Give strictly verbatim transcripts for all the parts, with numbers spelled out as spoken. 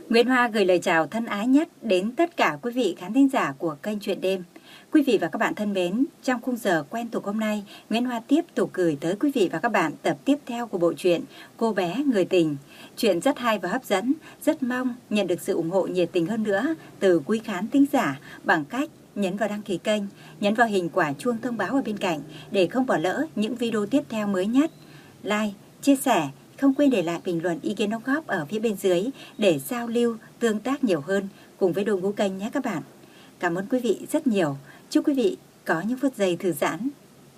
Nguyễn Hoa gửi lời chào thân ái nhất đến tất cả quý vị khán thính giả của kênh Chuyện Đêm. Quý vị và các bạn thân mến, trong khung giờ quen thuộc hôm nay, Nguyễn Hoa tiếp tục gửi tới quý vị và các bạn tập tiếp theo của bộ truyện Cô bé người tình. Chuyện rất hay và hấp dẫn, rất mong nhận được sự ủng hộ nhiệt tình hơn nữa từ quý khán thính giả bằng cách nhấn vào đăng ký kênh, nhấn vào hình quả chuông thông báo ở bên cạnh để không bỏ lỡ những video tiếp theo mới nhất. Like, chia sẻ, không quên để lại bình luận ý kiến đóng góp ở phía bên dưới để giao lưu, tương tác nhiều hơn cùng với đội ngũ kênh nhé các bạn. Cảm ơn quý vị rất nhiều. Chúc quý vị có những phút giây thư giãn.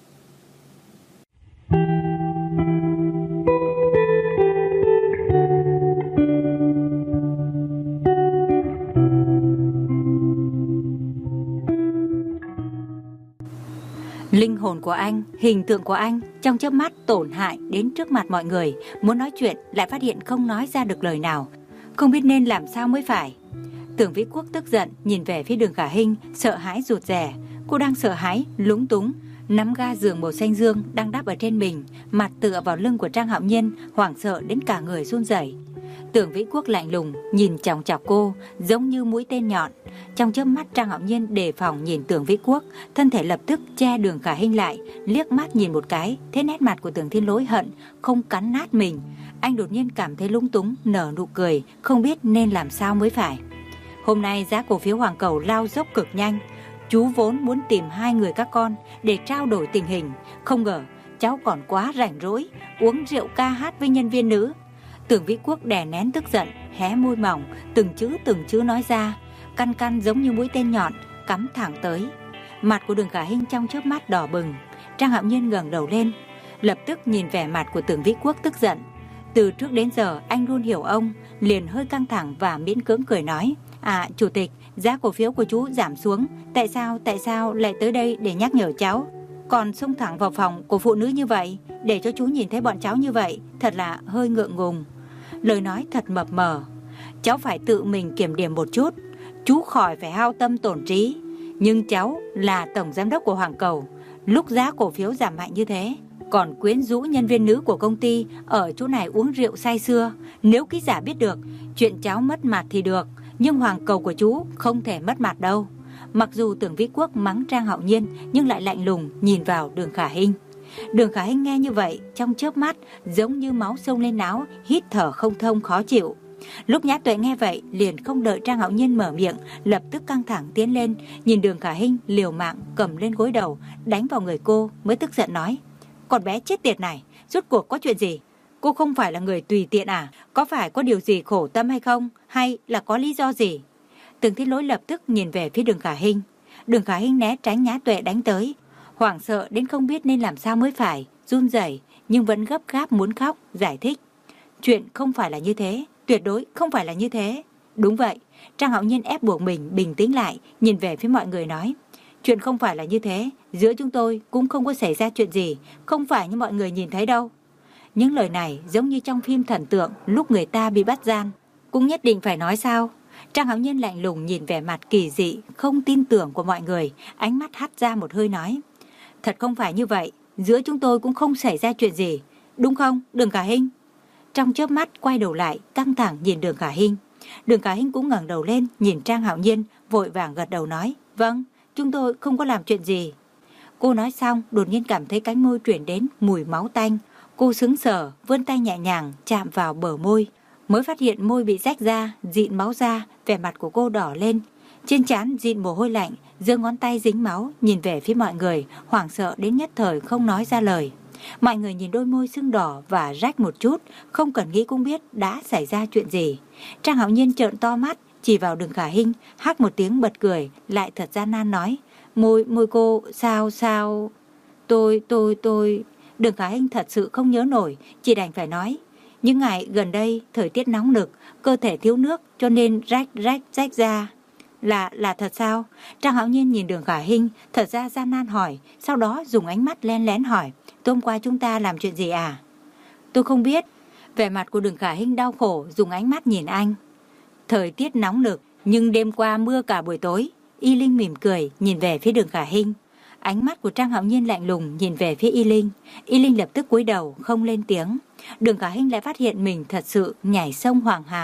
Linh hồn của anh, hình tượng của anh trong chớp mắt tổn hại đến trước mặt mọi người. Muốn nói chuyện lại phát hiện không nói ra được lời nào, không biết nên làm sao mới phải. Tưởng Vĩ Quốc tức giận nhìn về phía Đường Khả Hinh, sợ hãi rụt rè. Cô đang sợ hãi, lúng túng, nắm ga giường màu xanh dương đang đắp ở trên mình, mặt tựa vào lưng của Trang Hạo Nhiên, hoảng sợ đến cả người run rẩy. Tưởng Vĩ Quốc lạnh lùng nhìn chòng chọc cô, giống như mũi tên nhọn. Trong chớp mắt Trang Hạo Nhiên đề phòng nhìn Tưởng Vĩ Quốc, thân thể lập tức che Đường Khả Hinh lại, liếc mắt nhìn một cái, thấy nét mặt của Tưởng Thiên Lỗi hận không cắn nát mình. Anh đột nhiên cảm thấy lúng túng, nở nụ cười, không biết nên làm sao mới phải. Hôm nay giá cổ phiếu Hoàng Cầu lao dốc cực nhanh. Chú vốn muốn tìm hai người các con để trao đổi tình hình, không ngờ cháu còn quá rảnh rỗi uống rượu ca hát với nhân viên nữ. Tưởng Vĩ Quốc đè nén tức giận, hé môi mỏng, từng chữ từng chữ nói ra, căn căn giống như mũi tên nhọn cắm thẳng tới. Mặt của Đường Khả Hinh trong chớp mắt đỏ bừng. Trang Hạo Nhiên ngẩng đầu lên, lập tức nhìn vẻ mặt của Tưởng Vĩ Quốc tức giận. Từ trước đến giờ anh luôn hiểu ông, liền hơi căng thẳng và miễn cưỡng cười nói: "À, chủ tịch, giá cổ phiếu của chú giảm xuống, tại sao, tại sao lại tới đây để nhắc nhở cháu? Còn xông thẳng vào phòng của phụ nữ như vậy, để cho chú nhìn thấy bọn cháu như vậy, thật là hơi ngượng ngùng." Lời nói thật mập mờ. Cháu phải tự mình kiểm điểm một chút, chú khỏi phải hao tâm tổn trí. Nhưng cháu là tổng giám đốc của Hoàng Cầu, lúc giá cổ phiếu giảm mạnh như thế, còn quyến rũ nhân viên nữ của công ty ở chỗ này uống rượu say sưa. Nếu ký giả biết được, chuyện cháu mất mặt thì được, nhưng Hoàng Cầu của chú không thể mất mặt đâu. Mặc dù Tưởng Vĩ Quốc mắng Trang Hạo Nhiên, nhưng lại lạnh lùng nhìn vào Đường Khả Hinh. Đường Khả Hinh nghe như vậy, trong chớp mắt giống như máu sông lên não, hít thở không thông, khó chịu. Lúc Nhã Tuệ nghe vậy, liền không đợi Trang Hạo Nhiên mở miệng, lập tức căng thẳng tiến lên, nhìn Đường Khả Hinh liều mạng cầm lên gối đầu, đánh vào người cô, mới tức giận nói: "Con bé chết tiệt này, rốt cuộc có chuyện gì? Cô không phải là người tùy tiện à? Có phải có điều gì khổ tâm hay không? Hay là có lý do gì?" Tưởng Thiên Lỗi lập tức nhìn về phía Đường Khả Hinh. Đường Khả Hinh né tránh Nhã Tuệ đánh tới, hoảng sợ đến không biết nên làm sao mới phải, run rẩy nhưng vẫn gấp gáp muốn khóc, giải thích: "Chuyện không phải là như thế, tuyệt đối không phải là như thế." Đúng vậy, Trang Hạo Nhiên ép buộc mình bình tĩnh lại, nhìn về phía mọi người nói: "Chuyện không phải là như thế, giữa chúng tôi cũng không có xảy ra chuyện gì, không phải như mọi người nhìn thấy đâu." Những lời này giống như trong phim thần tượng lúc người ta bị bắt gian. Cũng nhất định phải nói sao? Trang Hạo Nhiên lạnh lùng nhìn vẻ mặt kỳ dị, không tin tưởng của mọi người, ánh mắt hắt ra một hơi nói: "Thật không phải như vậy, giữa chúng tôi cũng không xảy ra chuyện gì, đúng không, Đường Khả Hinh?" Trong chớp mắt quay đầu lại, căng thẳng nhìn Đường Khả Hinh. Đường Khả Hinh cũng ngẩng đầu lên, nhìn Trang Hạo Nhiên, vội vàng gật đầu nói: "Vâng, chúng tôi không có làm chuyện gì." Cô nói xong, đột nhiên cảm thấy cánh môi truyền đến mùi máu tanh. Cô sững sờ, vươn tay nhẹ nhàng chạm vào bờ môi, mới phát hiện môi bị rách ra, dịn máu ra, vẻ mặt của cô đỏ lên, trên trán dịn mồ hôi lạnh, giơ ngón tay dính máu, nhìn về phía mọi người, hoảng sợ đến nhất thời không nói ra lời. Mọi người nhìn đôi môi sưng đỏ và rách một chút, không cần nghĩ cũng biết đã xảy ra chuyện gì. Trang Hạo Nhiên trợn to mắt, chỉ vào Đường Khả Hinh, hắc một tiếng bật cười, lại thật gian nan nói: "Môi, môi cô, sao, sao? Tôi, tôi, tôi..." Đường Khả Hinh thật sự không nhớ nổi, chỉ đành phải nói: "Những ngày gần đây, thời tiết nóng nực, cơ thể thiếu nước cho nên rách, rách, rách ra." Là, là thật sao? Trang Hạo Nhiên nhìn Đường Khả Hinh, thật ra gian nan hỏi, sau đó dùng ánh mắt len lén hỏi: "Tối hôm qua chúng ta làm chuyện gì à?" "Tôi không biết." Vẻ mặt của Đường Khả Hinh đau khổ, dùng ánh mắt nhìn anh. "Thời tiết nóng nực, nhưng đêm qua mưa cả buổi tối." Y Linh mỉm cười, nhìn về phía Đường Khả Hinh. Ánh mắt của Trang Hạo Nhiên lạnh lùng nhìn về phía Y Linh. Y Linh lập tức cúi đầu không lên tiếng. Đường Khả Hinh lại phát hiện mình thật sự nhảy sông Hoàng Hà.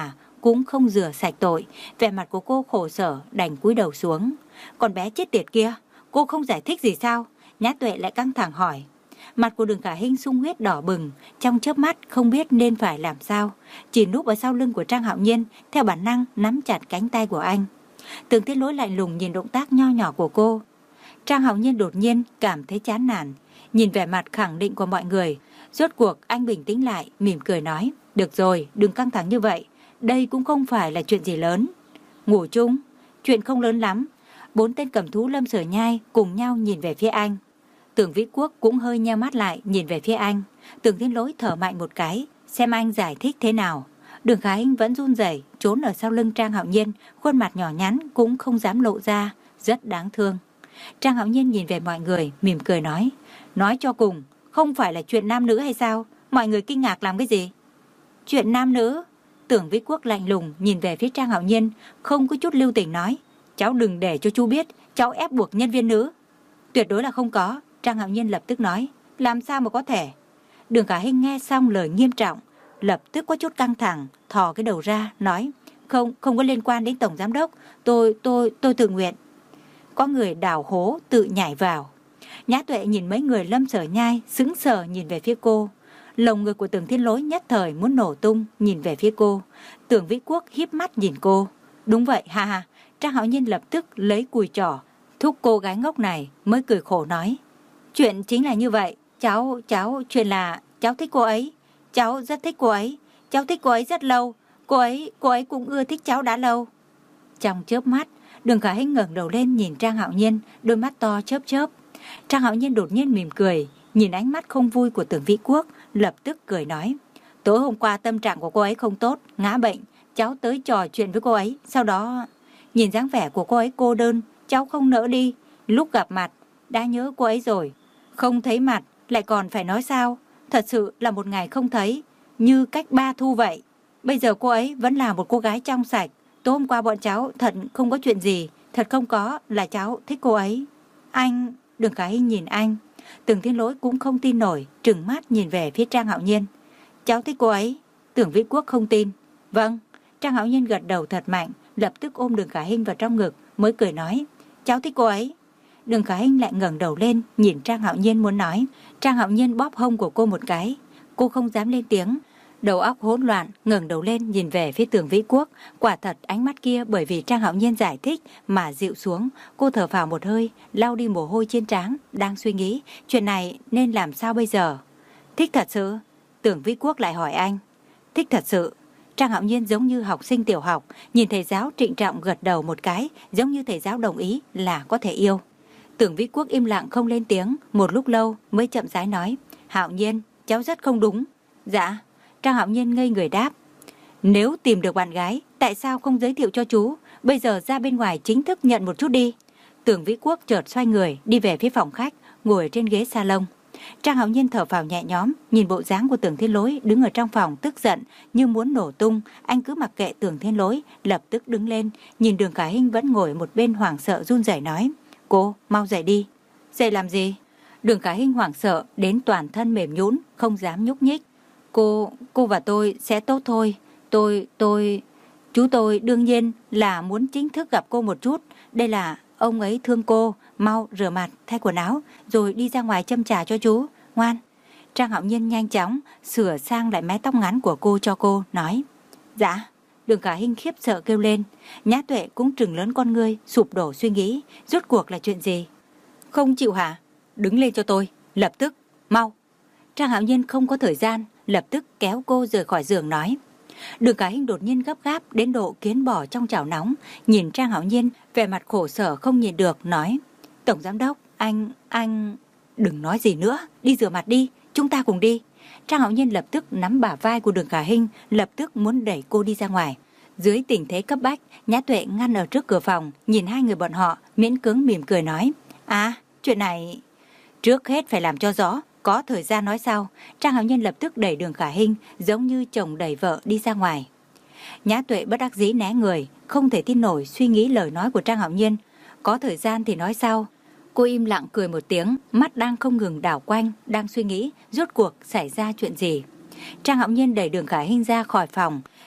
cũng không rửa sạch tội. Vẻ mặt của cô khổ sở đành cúi đầu xuống. Con bé chết tiệt kia, cô không giải thích gì sao? Nhã Tuệ lại căng thẳng hỏi. Mặt của Đường Khả Hinh sung huyết đỏ bừng, trong chớp mắt không biết nên phải làm sao. Chỉ núp ở sau lưng của Trang Hạo Nhiên, theo bản năng nắm chặt cánh tay của anh. Tưởng Thiên Lỗi lạnh lùng nhìn động tác nho nhỏ của cô. Trang Hạo Nhiên đột nhiên cảm thấy chán nản, nhìn vẻ mặt khẳng định của mọi người. Rốt cuộc anh bình tĩnh lại, mỉm cười nói. Được rồi, đừng căng thẳng như vậy. Đây cũng không phải là chuyện gì lớn. Ngủ chung, chuyện không lớn lắm. Bốn tên cầm thú Lâm Sở Nhai cùng nhau nhìn về phía anh. Tưởng Vĩ Quốc cũng hơi nheo mắt lại nhìn về phía anh. Tưởng Thiên Lỗi thở mạnh một cái, xem anh giải thích thế nào. Đường Khả Hinh vẫn run rẩy trốn ở sau lưng Trang Hạo Nhiên, khuôn mặt nhỏ nhắn cũng không dám lộ ra, rất đáng thương. Trang Hạo Nhiên nhìn về mọi người, mỉm cười nói. Nói cho cùng, không phải là chuyện nam nữ hay sao? Mọi người kinh ngạc làm cái gì? Chuyện nam nữ? Tưởng Vĩ Quốc lạnh lùng nhìn về phía Trang Hạo Nhiên, không có chút lưu tình nói. Cháu đừng để cho chú biết, cháu ép buộc nhân viên nữ. Tuyệt đối là không có. Trang Hạo Nhiên lập tức nói. Làm sao mà có thể? Đường Khả Hinh nghe xong lời nghiêm trọng, lập tức có chút căng thẳng, thò cái đầu ra, nói. Không, không có liên quan đến Tổng Giám Đốc. Tôi, tôi, tôi tự nguyện. Có người đào hố tự nhảy vào. Nhã Tuệ nhìn mấy người Lâm Sở Nhai sững sờ nhìn về phía cô. Lồng ngực của Tưởng Thiên Lỗi nhất thời muốn nổ tung nhìn về phía cô. Tưởng Vĩ Quốc híp mắt nhìn cô. Đúng vậy, ha ha. Trang Hạo Nhiên lập tức lấy cùi trỏ thúc cô gái ngốc này, mới cười khổ nói. Chuyện chính là như vậy. Cháu, cháu, chuyện là cháu thích cô ấy. Cháu rất thích cô ấy. Cháu thích cô ấy rất lâu. Cô ấy, cô ấy cũng ưa thích cháu đã lâu. Trong chớp mắt, Đường Khả Hinh ngẩng đầu lên nhìn Trang Hạo Nhiên, đôi mắt to chớp chớp. Trang Hạo Nhiên đột nhiên mỉm cười, nhìn ánh mắt không vui của Tưởng Vĩ Quốc, lập tức cười nói. Tối hôm qua tâm trạng của cô ấy không tốt, ngã bệnh. Cháu tới trò chuyện với cô ấy. Sau đó, nhìn dáng vẻ của cô ấy cô đơn, cháu không nỡ đi. Lúc gặp mặt, đã nhớ cô ấy rồi. Không thấy mặt, lại còn phải nói sao. Thật sự là một ngày không thấy, như cách ba thu vậy. Bây giờ cô ấy vẫn là một cô gái trong sạch. Tối hôm qua bọn cháu thật không có chuyện gì. Thật không có là cháu thích cô ấy. Anh... Đường Khả Hinh nhìn anh. Tưởng Thiên Lỗi cũng không tin nổi, trừng mắt nhìn về phía Trang Hạo Nhiên. Cháu thích cô ấy. Tưởng Vĩ Quốc không tin. Vâng. Trang Hạo Nhiên gật đầu thật mạnh, lập tức ôm Đường Khả Hinh vào trong ngực, mới cười nói. Cháu thích cô ấy. Đường Khả Hinh lại ngẩng đầu lên, nhìn Trang Hạo Nhiên muốn nói. Trang Hạo Nhiên bóp hông của cô một cái. Cô không dám lên tiếng. Đầu óc hỗn loạn, ngẩng đầu lên nhìn về phía Tưởng Vĩ Quốc. Quả thật ánh mắt kia bởi vì Trang Hạo Nhiên giải thích mà dịu xuống. Cô thở phào một hơi, lau đi mồ hôi trên trán, đang suy nghĩ chuyện này nên làm sao bây giờ. Thích thật sự? Tưởng Vĩ Quốc lại hỏi anh. Thích thật sự. Trang Hạo Nhiên giống như học sinh tiểu học, nhìn thầy giáo trịnh trọng gật đầu một cái, giống như thầy giáo đồng ý là có thể yêu. Tưởng Vĩ Quốc im lặng không lên tiếng, một lúc lâu mới chậm rãi nói. Hạo Nhiên, cháu rất không đúng. Dạ. Trang Hạo Nhiên ngây người đáp. Nếu tìm được bạn gái, tại sao không giới thiệu cho chú? Bây giờ ra bên ngoài chính thức nhận một chút đi. Tưởng Vĩ Quốc chợt xoay người, đi về phía phòng khách, ngồi trên ghế salon. Trang Hạo Nhiên thở phào nhẹ nhõm, nhìn bộ dáng của Tưởng Thiên Lỗi đứng ở trong phòng tức giận như muốn nổ tung. Anh cứ mặc kệ Tưởng Thiên Lỗi, lập tức đứng lên, nhìn Đường Khả Hinh vẫn ngồi một bên hoảng sợ run rẩy nói. Cô, mau dậy đi. Dậy làm gì? Đường Khả Hinh hoảng sợ đến toàn thân mềm nhũn, không dám nhúc nhích. Cô, cô và tôi sẽ tốt thôi. Tôi, tôi... Chú tôi đương nhiên là muốn chính thức gặp cô một chút. Đây là ông ấy thương cô. Mau rửa mặt, thay quần áo, rồi đi ra ngoài châm trà cho chú. Ngoan. Trang Hạo Nhiên nhanh chóng sửa sang lại mái tóc ngắn của cô cho cô, nói. Dạ. Đường Khả Hinh khiếp sợ kêu lên. Nhã Tuệ cũng trừng lớn con ngươi, sụp đổ suy nghĩ. Rốt cuộc là chuyện gì? Không chịu hả? Đứng lên cho tôi, lập tức, mau. Trang Hạo Nhiên không có thời gian, lập tức kéo cô rời khỏi giường nói. Đường Khả Hinh đột nhiên gấp gáp đến độ kiến bò trong chảo nóng, nhìn Trang Hạo Nhiên vẻ mặt khổ sở không nhìn được, nói. Tổng Giám Đốc, anh, anh... Đừng nói gì nữa, đi rửa mặt đi, chúng ta cùng đi. Trang Hạo Nhiên lập tức nắm bả vai của Đường Khả Hinh, lập tức muốn đẩy cô đi ra ngoài. Dưới tình thế cấp bách, Nhã Tuệ ngăn ở trước cửa phòng, nhìn hai người bọn họ, miễn cưỡng mỉm cười nói. À, chuyện này... Trước hết phải làm cho rõ, có thời gian nói sau. Trang Hạo Nhiên lập tức đẩy Đường Khả Hinh, giống như chồng đẩy vợ đi ra ngoài. Nhã Tuệ bất đắc dĩ né người, không thể tin nổi suy nghĩ lời nói của Trang Hạo Nhiên. Có thời gian thì nói sau. Cô im lặng cười một tiếng, mắt đang không ngừng đảo quanh, đang suy nghĩ rốt cuộc xảy ra chuyện gì. Trang Hạo Nhiên đẩy Đường Khả Hinh ra khỏi phòng,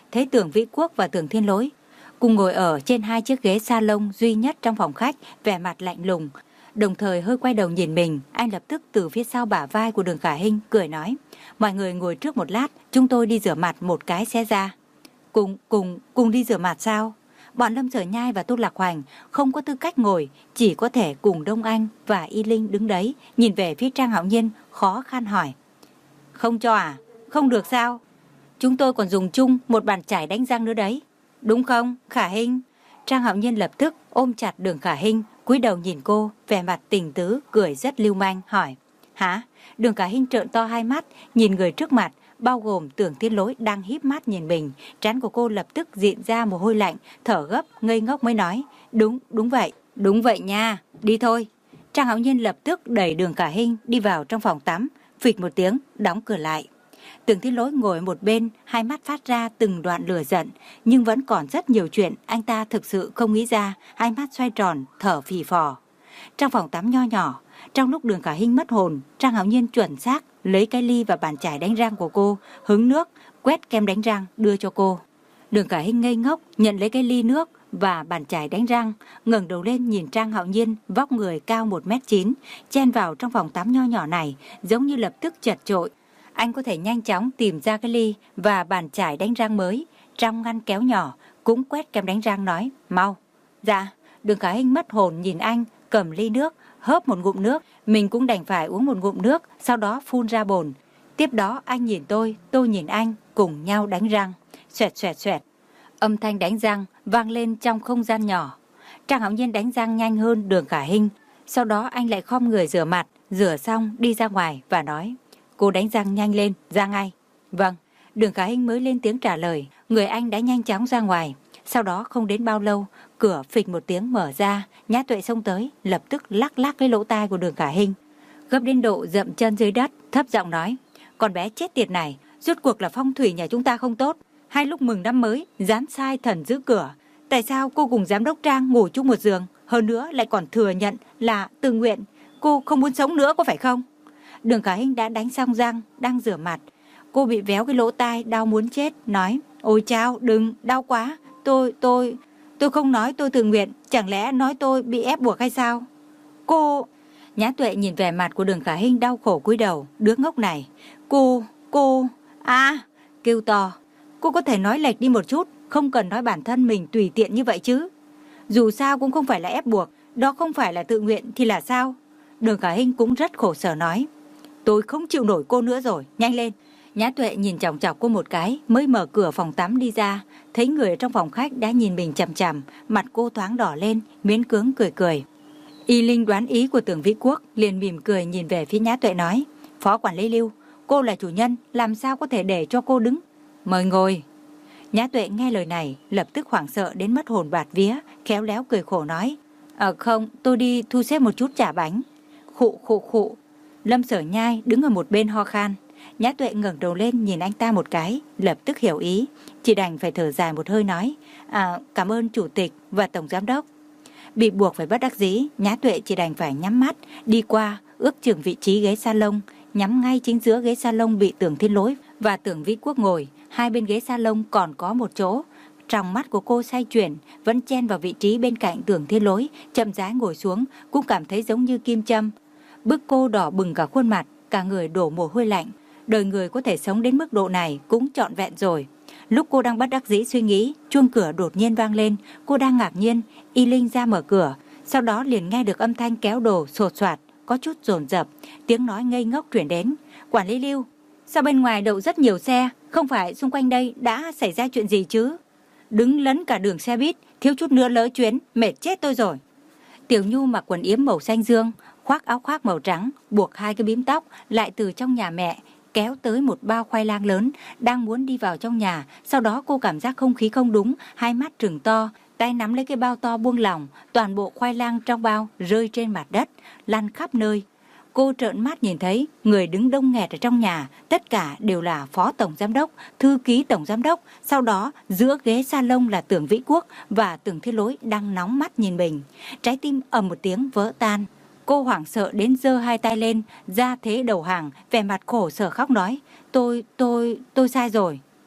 thấy Tưởng Vĩ Quốc và Tưởng Thiên Lỗi cùng ngồi ở trên hai chiếc ghế salon duy nhất trong phòng khách, vẻ mặt lạnh lùng. Đồng thời hơi quay đầu nhìn mình, anh lập tức từ phía sau bả vai của Đường Khả Hinh cười nói: mọi người ngồi trước một lát, chúng tôi đi rửa mặt một cái sẽ ra. Cùng, cùng, cùng đi rửa mặt sao? Bọn Lâm Sở Nhai và Tô Lạc Hoành không có tư cách ngồi, chỉ có thể cùng Đông Anh và Y Linh đứng đấy, nhìn về phía Trang Hạo Nhiên, khó khăn hỏi: không cho à? Không được sao? Chúng tôi còn dùng chung một bàn chải đánh răng nữa đấy. Đúng không, Khả Hinh? Trang Hạo Nhiên lập tức ôm chặt Đường Khả Hinh, cúi đầu nhìn cô, vẻ mặt tình tứ, cười rất lưu manh, hỏi: hả? Đường Khả Hinh trợn to hai mắt, nhìn người trước mặt, bao gồm Tưởng Thiên Lỗi đang híp mắt nhìn mình. Trán của cô lập tức diện ra mồ hôi lạnh, thở gấp, ngây ngốc mới nói: đúng, đúng vậy, đúng vậy nha, đi thôi. Trang Hạo Nhiên lập tức đẩy Đường Khả Hinh đi vào trong phòng tắm, phịch một tiếng, đóng cửa lại. Tưởng Thiên Lỗi ngồi một bên, hai mắt phát ra từng đoạn lửa giận, nhưng vẫn còn rất nhiều chuyện anh ta thực sự không nghĩ ra, hai mắt xoay tròn, thở phì phò. Trong phòng tắm nho nhỏ, trong lúc Đường Khả Hinh mất hồn, Trang Hạo Nhiên chuẩn xác lấy cái ly và bàn chải đánh răng của cô, hứng nước, quét kem đánh răng đưa cho cô. Đường Khả Hinh ngây ngốc nhận lấy cái ly nước và bàn chải đánh răng, ngẩng đầu lên nhìn Trang Hạo Nhiên vóc người cao một mét chín, chen vào trong phòng tắm nho nhỏ này, giống như lập tức chật chội. Anh có thể nhanh chóng tìm ra cái ly và bàn chải đánh răng mới, trong ngăn kéo nhỏ cũng quét kem đánh răng, nói: mau. Dạ. Đường Khả Hinh mất hồn nhìn anh cầm ly nước, hớp một ngụm nước, mình cũng đành phải uống một ngụm nước, sau đó phun ra bồn. Tiếp đó anh nhìn tôi, tôi nhìn anh, cùng nhau đánh răng. Xoẹt xoẹt xoẹt. Âm thanh đánh răng vang lên trong không gian nhỏ. Trang Hạo Nhiên đánh răng nhanh hơn Đường Khả Hinh. Sau đó anh lại khom người rửa mặt, rửa xong đi ra ngoài và nói: cô đánh răng nhanh lên, ra ngay. Vâng. Đường Khả Hinh mới lên tiếng trả lời. Người anh đã nhanh chóng ra ngoài. Sau đó không đến bao lâu, cửa phịch một tiếng mở ra, Nhã Tuệ xông tới, lập tức lắc lắc cái lỗ tai của Đường Khả Hinh, gấp đến độ dậm chân dưới đất, thấp giọng nói: con bé chết tiệt này, rốt cuộc là phong thủy nhà chúng ta không tốt, hai lúc mừng năm mới dán sai thần giữ cửa. Tại sao cô cùng giám đốc Trang ngủ chung một giường, hơn nữa lại còn thừa nhận là tự nguyện? Cô không muốn sống nữa có phải không? Đường Khả Hinh đã đánh xong răng, đang rửa mặt. Cô bị véo cái lỗ tai, đau muốn chết, nói: ôi chao, đừng, đau quá. Tôi, tôi, tôi không nói tôi tự nguyện, chẳng lẽ nói tôi bị ép buộc hay sao? Cô... Nhã Tuệ nhìn vẻ mặt của Đường Khả Hinh đau khổ cúi đầu, đứa ngốc này. Cô, cô... À, kêu to. Cô có thể nói lệch đi một chút, không cần nói bản thân mình tùy tiện như vậy chứ. Dù sao cũng không phải là ép buộc, đó không phải là tự nguyện thì là sao? Đường Khả Hinh cũng rất khổ sở nói: tôi không chịu nổi cô nữa rồi, nhanh lên. Nhã Tuệ nhìn chòng chọc cô một cái, mới mở cửa phòng tắm đi ra, thấy người ở trong phòng khách đã nhìn mình chằm chằm, mặt cô thoáng đỏ lên, miễn cưỡng cười cười. Y Linh đoán ý của Tưởng Vĩ Quốc, liền mỉm cười nhìn về phía Nhã Tuệ nói: phó quản lý Lưu, cô là chủ nhân, làm sao có thể để cho cô đứng? Mời ngồi. Nhã Tuệ nghe lời này, lập tức hoảng sợ đến mất hồn bạt vía, khéo léo cười khổ nói: Ờ không, tôi đi thu xếp một chút chả bánh. Khụ khụ khụ. Lâm Sở Nhai đứng ở một bên ho khan. Nhã Tuệ ngẩng đầu lên nhìn anh ta một cái, lập tức hiểu ý, chỉ đành phải thở dài một hơi nói: à, cảm ơn chủ tịch và tổng giám đốc. Bị buộc phải bất đắc dĩ, Nhã Tuệ chỉ đành phải nhắm mắt đi qua, ước chừng vị trí ghế salon, nhắm ngay chính giữa ghế salon bị Tưởng Thiên Lỗi và Tưởng Vĩ Quốc ngồi. Hai bên ghế salon còn có một chỗ. Trong mắt của cô xoay chuyển, vẫn chen vào vị trí bên cạnh Tưởng Thiên Lỗi, chậm rãi ngồi xuống, cũng cảm thấy giống như kim châm. Bức cô đỏ bừng cả khuôn mặt, cả người đổ mồ hôi lạnh. Đời người có thể sống đến mức độ này cũng trọn vẹn rồi. Lúc cô đang bất đắc dĩ suy nghĩ, chuông cửa đột nhiên vang lên. Cô đang ngạc nhiên, Y Linh ra mở cửa, sau đó liền nghe được âm thanh kéo đồ sột soạt, có chút dồn dập, tiếng nói ngây ngốc truyền đến: quản lý Lưu, sao bên ngoài đậu rất nhiều xe, không phải xung quanh đây đã xảy ra chuyện gì chứ? Đứng lấn cả đường xe buýt, thiếu chút nữa lỡ chuyến, mệt chết tôi rồi. Tiểu Nhu mặc quần yếm màu xanh dương, khoác áo khoác màu trắng, buộc hai cái bím tóc, lại từ trong nhà mẹ kéo tới một bao khoai lang lớn, đang muốn đi vào trong nhà. Sau đó cô cảm giác không khí không đúng, hai mắt trừng to, tay nắm lấy cái bao to buông lỏng, toàn bộ khoai lang trong bao rơi trên mặt đất, lăn khắp nơi. Cô trợn mắt nhìn thấy người đứng đông nghẹt ở trong nhà, tất cả đều là phó tổng giám đốc, thư ký tổng giám đốc. Sau đó giữa ghế salon là Tưởng Vĩ Quốc và Tưởng Thiên Lỗi đang nóng mắt nhìn mình. Trái tim ầm một tiếng vỡ tan. Cô hoảng sợ đến giơ hai tay lên, ra thế đầu hàng, vẻ mặt khổ sở khóc nói: Tôi, tôi, tôi sai rồi. Phốc,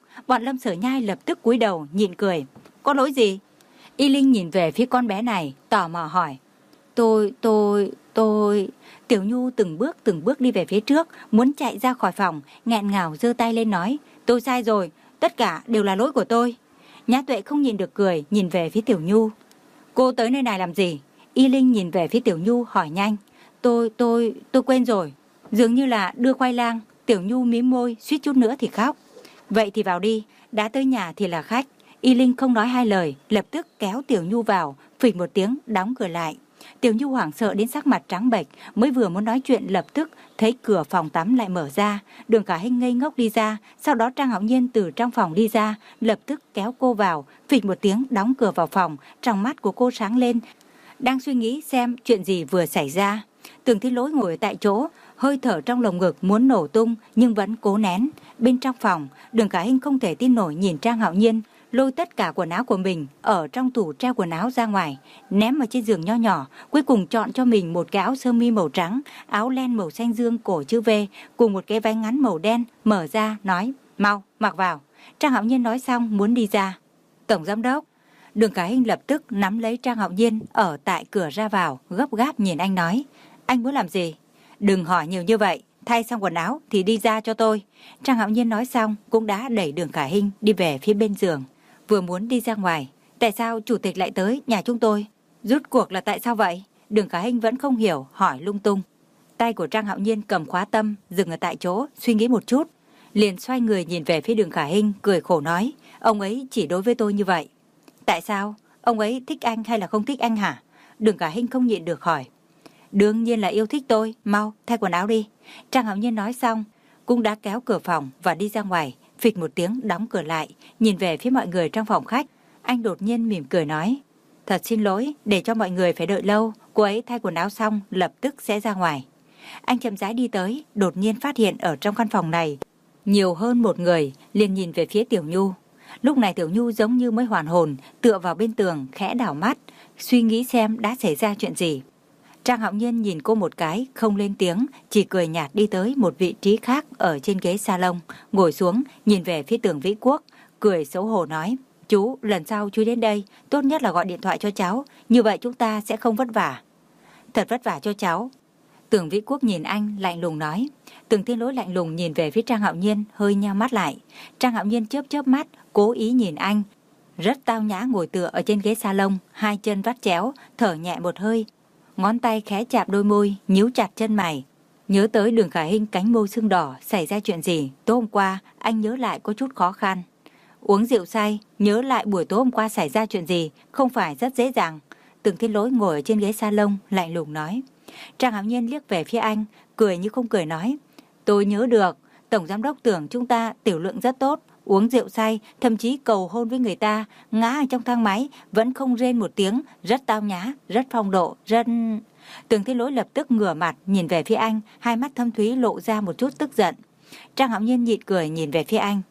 Bọn Lâm Sở Nhai lập tức cúi đầu nhịn cười. Có lỗi gì? Y Linh nhìn về phía con bé này, tò mò hỏi. Tôi, tôi, tôi... Tiểu Nhu từng bước từng bước đi về phía trước, muốn chạy ra khỏi phòng, nghẹn ngào giơ tay lên nói. Tôi sai rồi, tất cả đều là lỗi của tôi. Nhã Tuệ không nhìn được cười, nhìn về phía Tiểu Nhu. Cô tới nơi này làm gì? Y Linh nhìn về phía Tiểu Nhu hỏi nhanh. Tôi, tôi, tôi quên rồi. Dường như là đưa khoai lang. Tiểu Nhu mím môi, suýt chút nữa thì khóc. Vậy thì vào đi, đã tới nhà thì là khách. Y Linh không nói hai lời, lập tức kéo Tiểu Nhu vào, phịch một tiếng đóng cửa lại. Tiểu Nhu hoảng sợ đến sắc mặt trắng bệch, mới vừa muốn nói chuyện lập tức thấy cửa phòng tắm lại mở ra. Đường Khả Hinh ngây ngốc đi ra, sau đó Trang Hạo Nhiên từ trong phòng đi ra, lập tức kéo cô vào, phịch một tiếng đóng cửa vào phòng. Trong mắt của cô sáng lên, đang suy nghĩ xem chuyện gì vừa xảy ra. Tưởng Thiên Lỗi ngồi tại chỗ, hơi thở trong lồng ngực muốn nổ tung nhưng vẫn cố nén. Bên trong phòng, Đường Khả Hinh không thể tin nổi nhìn Trang Hạo Nhiên lôi tất cả quần áo của mình ở trong tủ treo quần áo ra ngoài, ném vào trên giường nho nhỏ, cuối cùng chọn cho mình một cái áo sơ mi màu trắng, áo len màu xanh dương cổ chữ V cùng một cái váy ngắn màu đen, mở ra nói, mau, mặc vào. Trang Hạo Nhiên nói xong muốn đi ra. Tổng giám đốc. Đường Khả Hinh lập tức nắm lấy Trang Hạo Nhiên ở tại cửa ra vào, gấp gáp nhìn anh nói, anh muốn làm gì? Đừng hỏi nhiều như vậy, thay xong quần áo thì đi ra cho tôi. Trang Hạo Nhiên nói xong cũng đã đẩy Đường Khả Hinh đi về phía bên giường. Vừa muốn đi ra ngoài, tại sao chủ tịch lại tới nhà chúng tôi? Rút cuộc là tại sao vậy? Đường Khả Hinh vẫn không hiểu, hỏi lung tung. Tay của Trang Hạo Nhiên cầm khóa tâm, dừng ở tại chỗ, suy nghĩ một chút. Liền xoay người nhìn về phía Đường Khả Hinh, cười khổ nói, ông ấy chỉ đối với tôi như vậy. Tại sao? Ông ấy thích anh hay là không thích anh hả? Đường Khả Hinh không nhịn được hỏi. Đương nhiên là yêu thích tôi, mau thay quần áo đi. Trang Hạo Nhiên nói xong, cũng đã kéo cửa phòng và đi ra ngoài, phịch một tiếng đóng cửa lại, nhìn về phía mọi người trong phòng khách. Anh đột nhiên mỉm cười nói, thật xin lỗi để cho mọi người phải đợi lâu, cô ấy thay quần áo xong lập tức sẽ ra ngoài. Anh chậm rãi đi tới, đột nhiên phát hiện ở trong căn phòng này nhiều hơn một người, liền nhìn về phía Tiểu Nhu. Lúc này Tiểu Nhu giống như mới hoàn hồn, tựa vào bên tường, khẽ đảo mắt, suy nghĩ xem đã xảy ra chuyện gì. Trang Hạo Nhiên nhìn cô một cái, không lên tiếng, chỉ cười nhạt đi tới một vị trí khác ở trên ghế salon, ngồi xuống, nhìn về phía Tưởng Vĩ Quốc, cười xấu hổ nói, chú, lần sau chú đến đây, tốt nhất là gọi điện thoại cho cháu, như vậy chúng ta sẽ không vất vả. Thật vất vả cho cháu. Tưởng Vĩ Quốc nhìn anh, lạnh lùng nói. Tưởng Thiên Lỗi lạnh lùng nhìn về phía Trang Hạo Nhiên, hơi nheo mắt lại. Trang Hạo Nhiên chớp chớp mắt, cố ý nhìn anh. Rất tao nhã ngồi tựa ở trên ghế salon, hai chân vắt chéo, thở nhẹ một hơi. Ngón tay khẽ chạm đôi môi, nhíu chặt chân mày. Nhớ tới Đường Khả Hinh cánh môi sưng đỏ, xảy ra chuyện gì, tối hôm qua, anh nhớ lại có chút khó khăn. Uống rượu say, nhớ lại buổi tối hôm qua xảy ra chuyện gì, không phải rất dễ dàng. Tưởng Thiên Lỗi ngồi ở trên ghế salon, lạnh lùng nói. Trang Hạo Nhiên liếc về phía anh, cười như không cười nói. Tôi nhớ được, Tổng Giám đốc Tưởng chúng ta tiểu lượng rất tốt, uống rượu say, thậm chí cầu hôn với người ta, ngã ở trong thang máy, vẫn không rên một tiếng, rất tao nhã, rất phong độ, rất... Tưởng Thiên Lỗi lập tức ngửa mặt, nhìn về phía anh, hai mắt thâm thúy lộ ra một chút tức giận. Trang Hạo Nhiên nhịn cười nhìn về phía anh.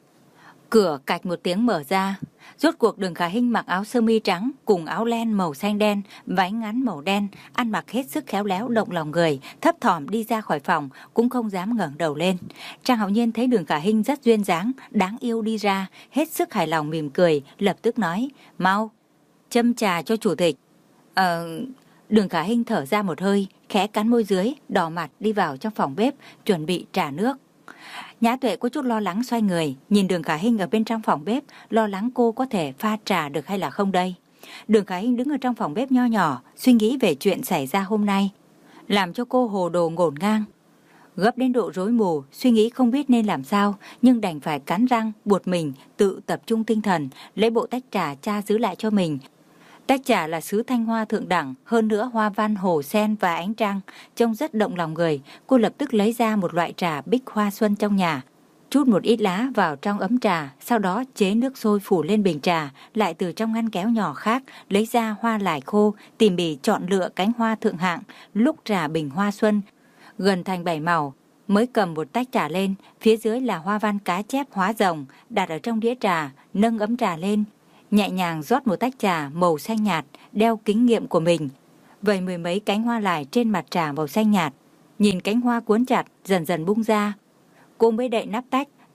Cửa cạch một tiếng mở ra. Rốt cuộc Đường Khả Hinh mặc áo sơ mi trắng cùng áo len màu xanh đen, váy ngắn màu đen, ăn mặc hết sức khéo léo động lòng người, thấp thỏm đi ra khỏi phòng, cũng không dám ngẩng đầu lên. Trang Hạo Nhiên thấy Đường Khả Hinh rất duyên dáng, đáng yêu đi ra, hết sức hài lòng mỉm cười, lập tức nói, mau, châm trà cho chủ tịch. Ờ... Đường Khả Hinh thở ra một hơi, khẽ cắn môi dưới, đỏ mặt đi vào trong phòng bếp, chuẩn bị trà nước. Nhã Tuệ có chút lo lắng xoay người, nhìn Đường Khả Hinh ở bên trong phòng bếp, lo lắng cô có thể pha trà được hay là không đây. Đường Khả Hinh đứng ở trong phòng bếp nho nhỏ, suy nghĩ về chuyện xảy ra hôm nay, làm cho cô hồ đồ ngổn ngang. Gấp đến độ rối mù, suy nghĩ không biết nên làm sao, nhưng đành phải cắn răng, buột mình, tự tập trung tinh thần, lấy bộ tách trà cha giữ lại cho mình. Tách trà là sứ thanh hoa thượng đẳng, hơn nữa hoa văn hồ sen và ánh trăng, trông rất động lòng người. Cô lập tức lấy ra một loại trà bích hoa xuân trong nhà, chút một ít lá vào trong ấm trà, sau đó chế nước sôi phủ lên bình trà, lại từ trong ngăn kéo nhỏ khác lấy ra hoa lải khô, tỉ mỉ chọn lựa cánh hoa thượng hạng, lúc trà bình hoa xuân gần thành bảy màu, mới cầm một tách trà lên, phía dưới là hoa văn cá chép hóa rồng, đặt ở trong đĩa trà, nâng ấm trà lên, nhẹ nhàng rót một tách trà màu xanh nhạt, đeo kính nghiệm của mình, vẩy mười mấy cánh hoa lải trên mặt trà màu xanh nhạt, nhìn cánh hoa cuốn chặt dần dần bung ra. Cô mới đậy nắp tách,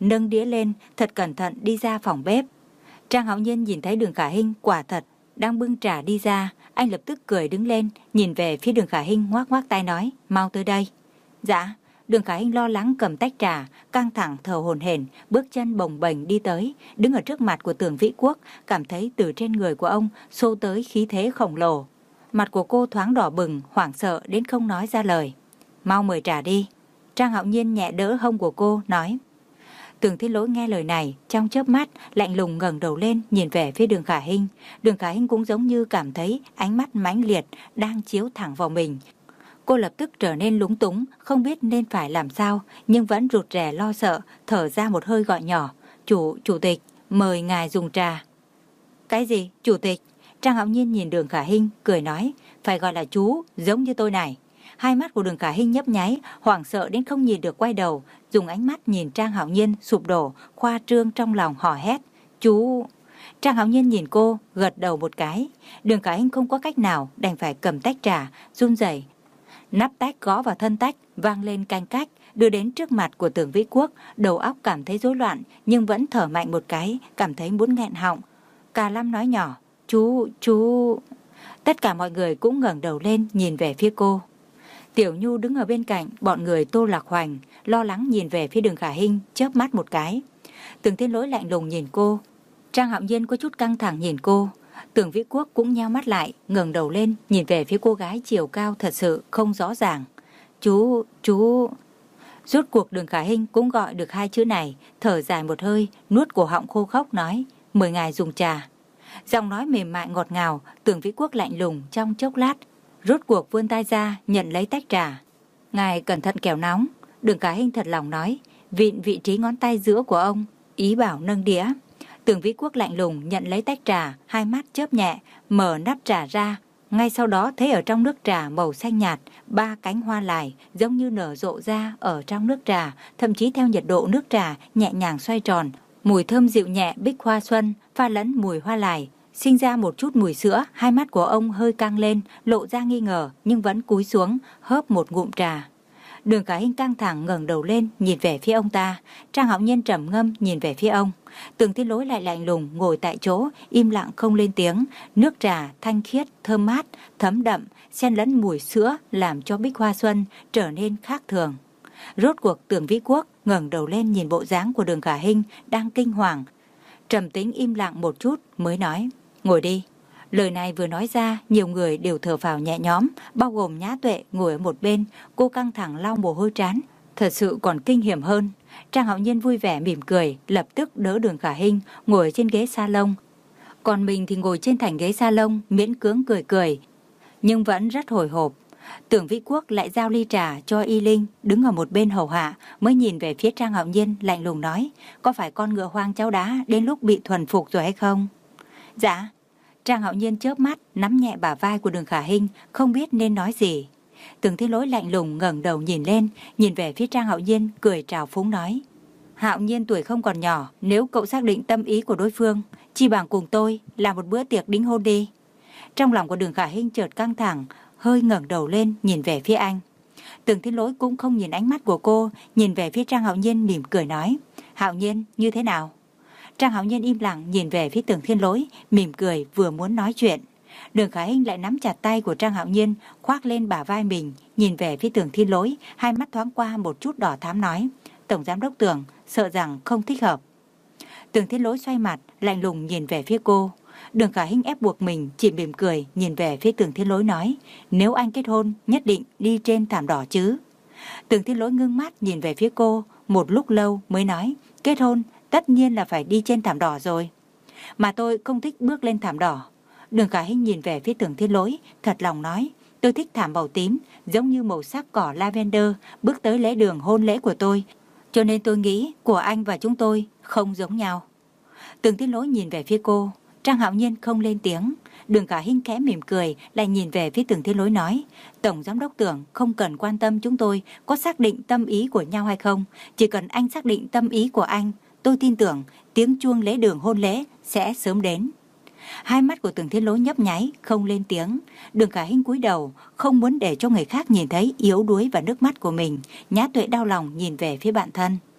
nâng đĩa lên, thật cẩn thận đi ra phòng bếp. Trang Hạo Nhiên nhìn thấy Đường Khả Hinh quả thật đang bưng trà đi ra, anh lập tức cười đứng lên, nhìn về phía Đường Khả Hinh ngoác ngoác tay nói, mau tới đây. Dạ. Đường Khả Hinh lo lắng cầm tách trà, căng thẳng thở hổn hển, bước chân bồng bềnh đi tới, đứng ở trước mặt của Tưởng Vĩ Quốc, cảm thấy từ trên người của ông xô tới khí thế khổng lồ. Mặt của cô thoáng đỏ bừng, hoảng sợ đến không nói ra lời. Mau mời trà đi. Trang Hạo Nhiên nhẹ đỡ hông của cô, nói. Tưởng Thiên Lỗi nghe lời này, trong chớp mắt lạnh lùng ngẩng đầu lên nhìn về phía Đường Khả Hinh. Đường Khả Hinh cũng giống như cảm thấy ánh mắt mãnh liệt đang chiếu thẳng vào mình. Cô lập tức trở nên lúng túng, không biết nên phải làm sao, nhưng vẫn rụt rè lo sợ, thở ra một hơi gọi nhỏ. Chủ, chủ tịch, mời ngài dùng trà. Cái gì, chủ tịch? Trang Hạo Nhiên nhìn Đường Khả Hinh, cười nói, phải gọi là chú, giống như tôi này. Hai mắt của Đường Khả Hinh nhấp nháy, hoảng sợ đến không nhìn được quay đầu, dùng ánh mắt nhìn Trang Hạo Nhiên sụp đổ, khoa trương trong lòng hò hét. Chú... Trang Hạo Nhiên nhìn cô, gật đầu một cái. Đường Khả Hinh không có cách nào, đành phải cầm tách trà, run rẩy. Nắp tách gõ vào thân tách, vang lên canh cách, đưa đến trước mặt của Tưởng Vĩ Quốc, đầu óc cảm thấy rối loạn, nhưng vẫn thở mạnh một cái, cảm thấy muốn nghẹn họng. Cà Lâm nói nhỏ, chú, chú... Tất cả mọi người cũng ngẩng đầu lên nhìn về phía cô. Tiểu Nhu đứng ở bên cạnh, bọn người Tô Lạc Hoành, lo lắng nhìn về phía Đường Khả Hinh, chớp mắt một cái. Tưởng Thiên Lỗi lạnh lùng nhìn cô. Trang Hạo Nhiên có chút căng thẳng nhìn cô. Tưởng Vĩ Quốc cũng nheo mắt lại, ngẩng đầu lên, nhìn về phía cô gái chiều cao thật sự không rõ ràng. Chú, chú... Rốt cuộc Đường Khả Hinh cũng gọi được hai chữ này, thở dài một hơi, nuốt cổ họng khô khốc nói, mời ngài dùng trà. Giọng nói mềm mại ngọt ngào, Tưởng Vĩ Quốc lạnh lùng trong chốc lát, rốt cuộc vươn tay ra, nhận lấy tách trà. Ngài cẩn thận kẻo nóng. Đường Khả Hinh thật lòng nói, vịn vị trí ngón tay giữa của ông, ý bảo nâng đĩa. Tưởng Vĩ Quốc lạnh lùng nhận lấy tách trà, hai mắt chớp nhẹ, mở nắp trà ra. Ngay sau đó thấy ở trong nước trà màu xanh nhạt, ba cánh hoa lài giống như nở rộ ra ở trong nước trà, thậm chí theo nhiệt độ nước trà nhẹ nhàng xoay tròn. Mùi thơm dịu nhẹ bích hoa xuân, pha lẫn mùi hoa lài, sinh ra một chút mùi sữa. Hai mắt của ông hơi căng lên, lộ ra nghi ngờ, nhưng vẫn cúi xuống, hớp một ngụm trà. Đường Khả Hinh căng thẳng ngẩng đầu lên, nhìn về phía ông ta. Trang Hạo Nhiên trầm ngâm nhìn về phía ông. Tưởng Thiên Lỗi lại lạnh lùng ngồi tại chỗ, im lặng không lên tiếng. Nước trà thanh khiết, thơm mát, thấm đậm, xen lẫn mùi sữa, làm cho bích hoa xuân trở nên khác thường. Rốt cuộc Tưởng Vĩ Quốc ngẩng đầu lên nhìn bộ dáng của Đường Khả Hinh đang kinh hoàng, trầm tĩnh im lặng một chút mới nói, ngồi đi. Lời này vừa nói ra, nhiều người đều thở phào nhẹ nhõm, bao gồm Nhã Tuệ ngồi ở một bên. Cô căng thẳng lau mồ hôi trán, thật sự còn kinh hiểm hơn. Trang Hạo Nhiên vui vẻ mỉm cười, lập tức đỡ Đường Khả Hinh ngồi trên ghế salon. Còn mình thì ngồi trên thành ghế salon, miễn cưỡng cười cười, nhưng vẫn rất hồi hộp. Tưởng Vĩ Quốc lại giao ly trà cho Y Linh, đứng ở một bên hầu hạ, mới nhìn về phía Trang Hạo Nhiên lạnh lùng nói, có phải con ngựa hoang cháu đá đến lúc bị thuần phục rồi hay không? Dạ. Trang Hạo Nhiên chớp mắt, nắm nhẹ bả vai của Đường Khả Hinh, không biết nên nói gì. Tưởng Thiên Lỗi lạnh lùng ngẩng đầu nhìn lên, nhìn về phía Trang Hạo Nhiên, cười trào phúng nói, Hạo Nhiên tuổi không còn nhỏ, nếu cậu xác định tâm ý của đối phương, chi bằng cùng tôi làm một bữa tiệc đính hôn đi. Trong lòng của Đường Khả Hinh chợt căng thẳng, hơi ngẩng đầu lên nhìn về phía anh. Tưởng Thiên Lỗi cũng không nhìn ánh mắt của cô, nhìn về phía Trang Hạo Nhiên mỉm cười nói, Hạo Nhiên như thế nào? Trang Hạo Nhiên im lặng nhìn về phía Tưởng Thiên Lỗi, mỉm cười vừa muốn nói chuyện. Đường Khả Hinh lại nắm chặt tay của Trang Hạo Nhiên, khoác lên bả vai mình, nhìn về phía Tưởng Thiên Lỗi, hai mắt thoáng qua một chút đỏ thắm nói, Tổng Giám Đốc Tưởng, sợ rằng không thích hợp. Tưởng Thiên Lỗi xoay mặt, lạnh lùng nhìn về phía cô. Đường Khả Hinh ép buộc mình, chỉ mỉm cười, nhìn về phía Tưởng Thiên Lỗi nói, nếu anh kết hôn, nhất định đi trên thảm đỏ chứ. Tưởng Thiên Lỗi ngưng mắt nhìn về phía cô, một lúc lâu mới nói, kết hôn, tất nhiên là phải đi trên thảm đỏ rồi. Mà tôi không thích bước lên thảm đỏ. Đường Khả Hinh nhìn về phía Tưởng Thiên Lỗi, thật lòng nói, tôi thích thảm màu tím, giống như màu sắc cỏ lavender, bước tới lễ đường hôn lễ của tôi. Cho nên tôi nghĩ của anh và chúng tôi không giống nhau. Tưởng Thiên Lỗi nhìn về phía cô, Trang Hạo Nhiên không lên tiếng. Đường Khả Hinh khẽ mỉm cười, lại nhìn về phía Tưởng Thiên Lỗi nói, Tổng Giám Đốc Tưởng không cần quan tâm chúng tôi có xác định tâm ý của nhau hay không, chỉ cần anh xác định tâm ý của anh, tôi tin tưởng tiếng chuông lễ đường hôn lễ sẽ sớm đến. Hai mắt của Tưởng Thiên Lỗi nhấp nháy, không lên tiếng. Đường Khả Hinh cúi đầu, không muốn để cho người khác nhìn thấy yếu đuối và nước mắt của mình. Nhã Tuệ đau lòng nhìn về phía bạn thân.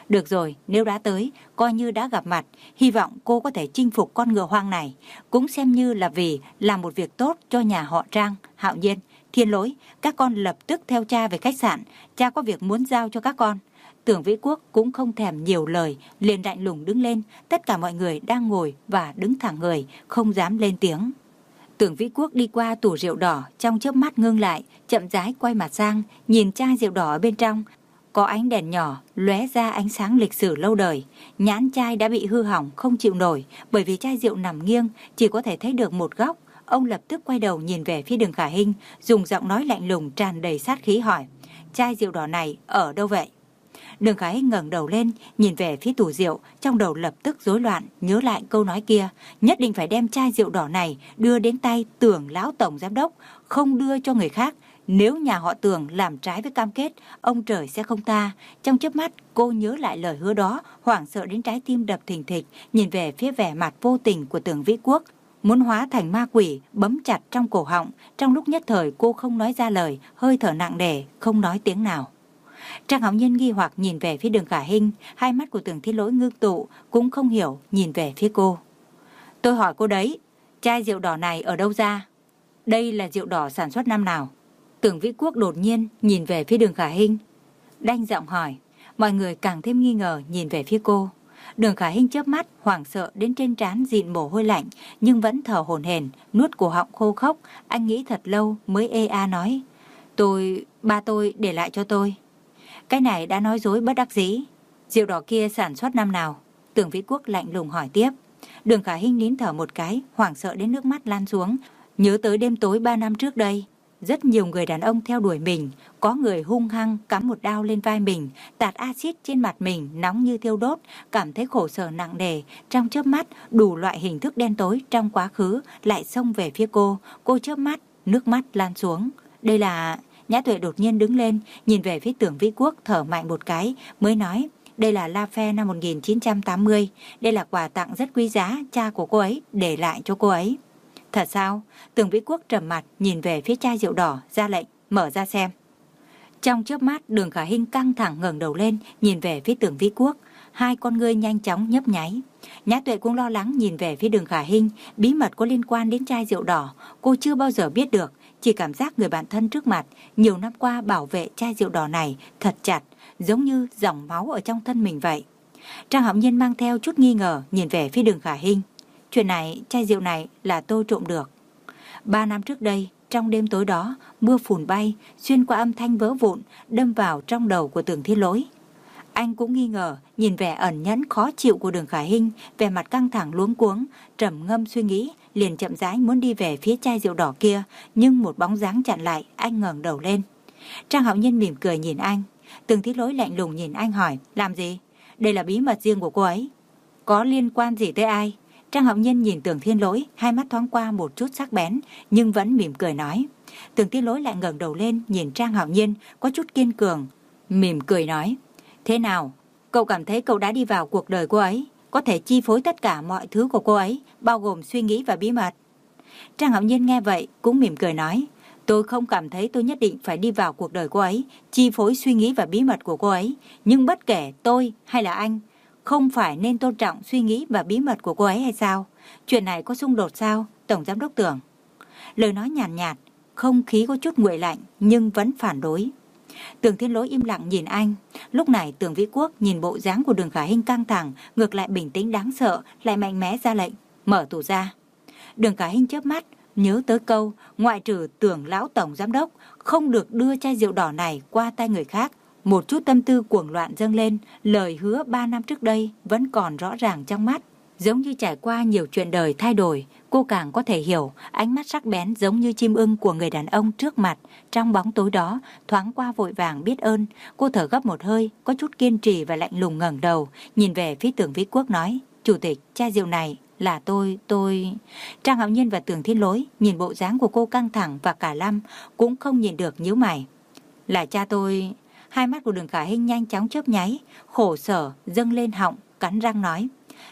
Được rồi, nếu đã tới, coi như đã gặp mặt, hy vọng cô có thể chinh phục con ngựa hoang này, cũng xem như là vì làm một việc tốt cho nhà họ Trang. Hạo Nhiên, Thiên Lỗi, các con lập tức theo cha về khách sạn, cha có việc muốn giao cho các con. Tưởng Vĩ Quốc cũng không thèm nhiều lời, liền lạnh lùng đứng lên, tất cả mọi người đang ngồi và đứng thẳng người, không dám lên tiếng. Tưởng Vĩ Quốc đi qua tủ rượu đỏ, trong chớp mắt ngưng lại, chậm rãi quay mặt sang, nhìn chai rượu đỏ ở bên trong. Có ánh đèn nhỏ lóe ra ánh sáng lịch sử lâu đời. Nhãn chai đã bị hư hỏng không chịu nổi, bởi vì chai rượu nằm nghiêng, chỉ có thể thấy được một góc. Ông lập tức quay đầu nhìn về phía Đường Khả Hinh, dùng giọng nói lạnh lùng tràn đầy sát khí hỏi: chai rượu đỏ này ở đâu vậy? Đường Khả Hinh ngẩng đầu lên, nhìn về phía tủ rượu, trong đầu lập tức rối loạn, nhớ lại câu nói kia, nhất định phải đem chai rượu đỏ này đưa đến tay Tưởng lão tổng giám đốc, không đưa cho người khác. Nếu nhà họ Tưởng làm trái với cam kết, ông trời sẽ không tha. Trong chớp mắt, cô nhớ lại lời hứa đó, hoảng sợ đến trái tim đập thình thịch, nhìn về phía vẻ mặt vô tình của Tưởng Vĩ Quốc, muốn hóa thành ma quỷ, bấm chặt trong cổ họng. Trong lúc nhất thời cô không nói ra lời, hơi thở nặng nề, không nói tiếng nào. Trang Hạo Nhiên nghi hoặc nhìn về phía Đường Khả Hinh, hai mắt của Tưởng Thiên Lỗi ngưng tụ, cũng không hiểu, nhìn về phía cô. Tôi hỏi cô đấy, chai rượu đỏ này ở đâu ra? Đây là rượu đỏ sản xuất năm nào? Tưởng Vĩ Quốc đột nhiên nhìn về phía Đường Khả Hinh, đanh giọng hỏi. Mọi người càng thêm nghi ngờ nhìn về phía cô. Đường Khả Hinh chớp mắt, hoảng sợ đến trên trán dịn mồ hôi lạnh, nhưng vẫn thở hổn hển, nuốt cổ họng khô khốc. Anh nghĩ thật lâu mới ê a nói: Tôi, ba tôi để lại cho tôi. Cái này đã nói dối bất đắc dĩ. Rượu đỏ kia sản xuất năm nào? Tưởng Vĩ Quốc lạnh lùng hỏi tiếp. Đường Khả Hinh nín thở một cái, hoảng sợ đến nước mắt lan xuống, nhớ tới đêm tối ba năm trước đây. Rất nhiều người đàn ông theo đuổi mình, có người hung hăng cắm một đao lên vai mình, tạt axit trên mặt mình nóng như thiêu đốt, cảm thấy khổ sở nặng nề. Trong chớp mắt, đủ loại hình thức đen tối trong quá khứ lại xông về phía cô. Cô chớp mắt, nước mắt lan xuống. Đây là... Nhã Tuệ đột nhiên đứng lên, nhìn về phía Tưởng Vĩ Quốc, thở mạnh một cái, mới nói: Đây là La Phe năm một nghìn chín trăm tám mươi, đây là quà tặng rất quý giá, cha của cô ấy để lại cho cô ấy. Thật sao? Tưởng Vĩ Quốc trầm mặt, nhìn về phía chai rượu đỏ, ra lệnh: mở ra xem. Trong chớp mắt, Đường Khả Hinh căng thẳng ngẩng đầu lên, nhìn về phía Tưởng Vĩ Quốc, hai con ngươi nhanh chóng nhấp nháy. Nhã Tuệ cũng lo lắng nhìn về phía Đường Khả Hinh, bí mật có liên quan đến chai rượu đỏ, cô chưa bao giờ biết được, chỉ cảm giác người bạn thân trước mặt nhiều năm qua bảo vệ chai rượu đỏ này thật chặt, giống như dòng máu ở trong thân mình vậy. Trang Hạo Nhiên mang theo chút nghi ngờ nhìn về phía Đường Khả Hinh. Chuyện này, chai rượu này là tôi trộm được. Ba năm trước đây, trong đêm tối đó, mưa phùn bay, xuyên qua âm thanh vỡ vụn, đâm vào trong đầu của Tưởng Thiên Lỗi. Anh cũng nghi ngờ, nhìn vẻ ẩn nhẫn khó chịu của Đường Khả Hinh, vẻ mặt căng thẳng luống cuống, trầm ngâm suy nghĩ, liền chậm rãi muốn đi về phía chai rượu đỏ kia, nhưng một bóng dáng chặn lại. Anh ngẩng đầu lên. Trang Hạo Nhiên mỉm cười nhìn anh. Tưởng Thiên Lỗi lạnh lùng nhìn anh hỏi: làm gì? Đây là bí mật riêng của cô ấy, có liên quan gì tới ai? Trang Hạo Nhiên nhìn Tưởng Thiên Lỗi, hai mắt thoáng qua một chút sắc bén, nhưng vẫn mỉm cười nói. Tưởng Thiên Lỗi lại ngẩng đầu lên nhìn Trang Hạo Nhiên, có chút kiên cường, mỉm cười nói: thế nào? Cậu cảm thấy cậu đã đi vào cuộc đời cô ấy, có thể chi phối tất cả mọi thứ của cô ấy, bao gồm suy nghĩ và bí mật? Trang Hạo Nhiên nghe vậy cũng mỉm cười nói: tôi không cảm thấy tôi nhất định phải đi vào cuộc đời cô ấy, chi phối suy nghĩ và bí mật của cô ấy, nhưng bất kể tôi hay là anh, không phải nên tôn trọng suy nghĩ và bí mật của cô ấy hay sao? Chuyện này có xung đột sao, Tổng Giám đốc Tưởng? Lời nói nhàn nhạt, nhạt, không khí có chút nguội lạnh nhưng vẫn phản đối. Tưởng Thiên Lỗi im lặng nhìn anh. Lúc này Tưởng Vĩ Quốc nhìn bộ dáng của Đường Khả Hinh căng thẳng, ngược lại bình tĩnh đáng sợ, lại mạnh mẽ ra lệnh: mở tủ ra. Đường Khả Hinh chớp mắt, nhớ tới câu ngoại trừ Tưởng lão tổng giám đốc, không được đưa chai rượu đỏ này qua tay người khác. Một chút tâm tư cuồng loạn dâng lên, lời hứa ba năm trước đây vẫn còn rõ ràng trong mắt. Giống như trải qua nhiều chuyện đời thay đổi, cô càng có thể hiểu ánh mắt sắc bén giống như chim ưng của người đàn ông trước mặt. Trong bóng tối đó, thoáng qua vội vàng biết ơn, cô thở gấp một hơi, có chút kiên trì và lạnh lùng ngẩng đầu, nhìn về phía Tưởng Vĩ Quốc nói: chủ tịch, chai rượu này là tôi, tôi... Trang Hạo Nhiên và Tưởng Thiên Lỗi nhìn bộ dáng của cô căng thẳng và cả Lâm cũng không nhìn được nhíu mày. Là cha tôi... Hai mắt của Đường Khả Hinh nhanh chóng chớp nháy, khổ sở dâng lên họng, cắn răng nói: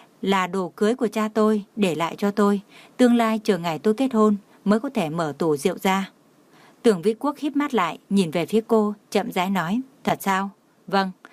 là đồ cưới của cha tôi để lại cho tôi, tương lai chờ ngày tôi kết hôn mới có thể mở tủ rượu ra. Tưởng Vĩ Quốc híp mắt lại nhìn về phía cô, chậm rãi nói: thật sao? Vâng,